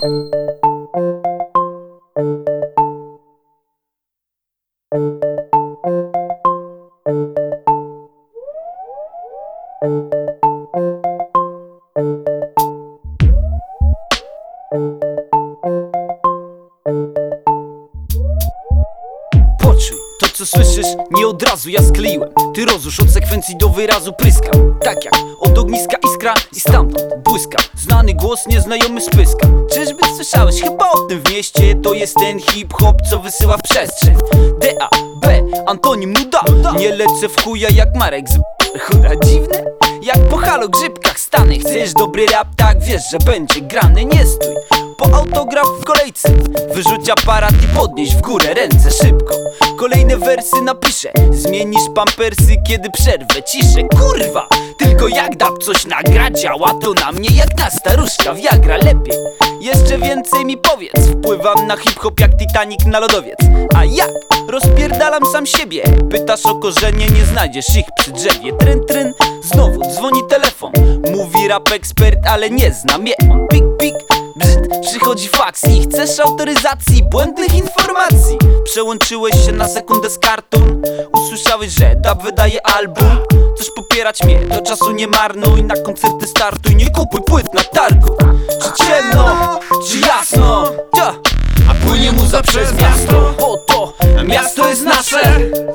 Poczuj to, co słyszysz, nie od razu ja skleiłem. Ty rozrusz od sekwencji do wyrazu pryskam. Tak jak od ogniska iskra i stamtąd błyska znany głos, nieznajomy spyska. Czyżby słyszałeś chyba o tym w mieście? To jest ten hip-hop, co wysyła w przestrzeń. D-A-B, antonim nuda. Nie lecę w chuja jak Marek z chuda. Dziwne? Jak po halo grzybkach stany. Chcesz dobry rap, tak wiesz, że będzie grany. Nie stój po autograf w kolejce, wyrzuć aparat i podnieś w górę ręce szybko. Kolejne wersy napiszę, zmienisz pampersy, kiedy przerwę ciszę. Kurwa, tylko jak dab coś nagra, działa to na mnie jak na staruszka Viagra. Lepiej, jeszcze więcej mi powiedz. Wpływam na hip-hop jak Titanic na lodowiec. A jak? Rozpierdalam sam siebie. Pytasz o korzenie, nie znajdziesz ich przy drzewie. Tryn, tryn, znowu dzwoni telefon. Mówi rap ekspert, ale nie znam je on. Pik, pik, bzd, przychodzi faks i chcesz autoryzacji błędnych informacji. Przełączyłeś się na sekundę z kartun. Usłyszałeś, że dab wydaje album. Chcesz popierać mnie, to czasu nie marnuj. Na koncerty startuj, nie kupuj płyt na targu. Czy ciemno, czy jasno, a płynie muza przez miasto. Oto miasto jest nasze.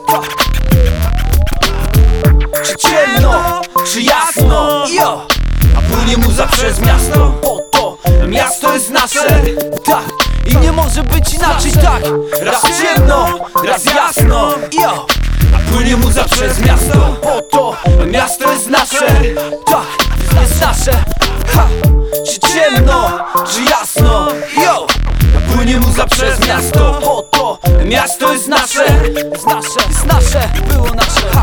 Czy ciemno, czy jasno, a płynie muza przez miasto. Oto miasto jest nasze. Tak, i nie może być inaczej. Tak, raz ciemno, raz jasno, a płynie muza przez miasto. Oto miasto jest nasze. Tak, jest nasze. Ha. Czy ciemno, czy jasno, a płynie muza przez miasto. Oto miasto jest nasze. Jest nasze, jest nasze, było nasze. Ha.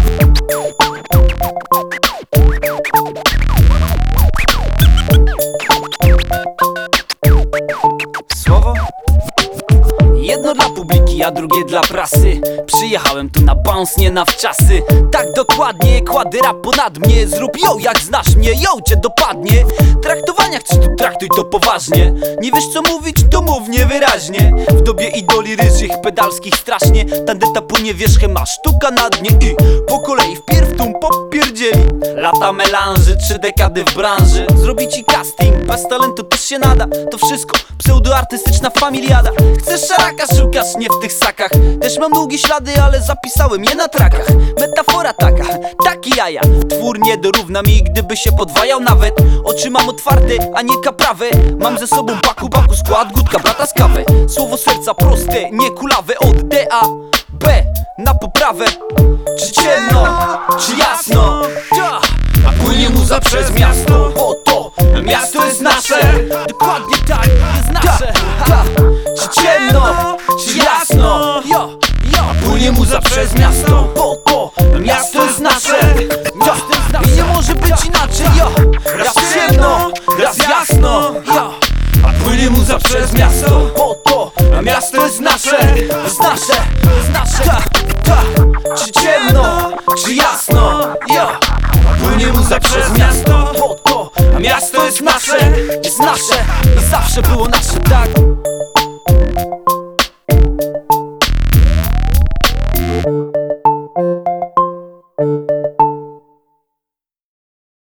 Słowo? Jedno dla publiki, a drugie dla prasy. Przyjechałem tu na bounce, nie na wczasy. Tak dokładnie, kładę rap ponad mnie. Zrób jak znasz mnie, cię dopadnie. Traktowania chcesz, tu traktuj to poważnie. Nie wiesz co mówić, to mów niewyraźnie. W dobie idoli ryżych, pedalskich strasznie. Tandeta płynie wierzchem, a sztuka na dnie. I po kolei wpierw tum popierdzieli. Lata melanży, 3 dekady w branży. Zrobi ci casting, bez talentu też się nada. To wszystko pseudoartystyczna familiada. Chcesz szaraka, szukasz nie w tych sakach. Też mam długie ślady, ale zapisałem je na trakach. Metafora taka, taki jaja. Twór nie dorówna mi, gdyby się podwajał nawet. Oczy mam otwarte, a nie kaprawe. Mam ze sobą baku skład, gutka brata z kawy. Słowo serca proste, nie kulawe. Od D-A-B na poprawę. Czy ciemno, czy jasno, a płynie muza przez miasto. Oto miasto jest nasze. Dokładnie tak, jest nasze. Czy ciemno, czy jasno, a płynie muza przez miasto. Oto miasto jest nasze. I nie może być inaczej. Raz ciemno, raz jasno, a płynie muza przez miasto. Oto miasto jest nasze. Jest nasze, jest nasze. Czy ciemno, czy jasno, a płynie muza przez miasto. Oto miasto jest nasze. Jest nasze i zawsze było nasze, tak.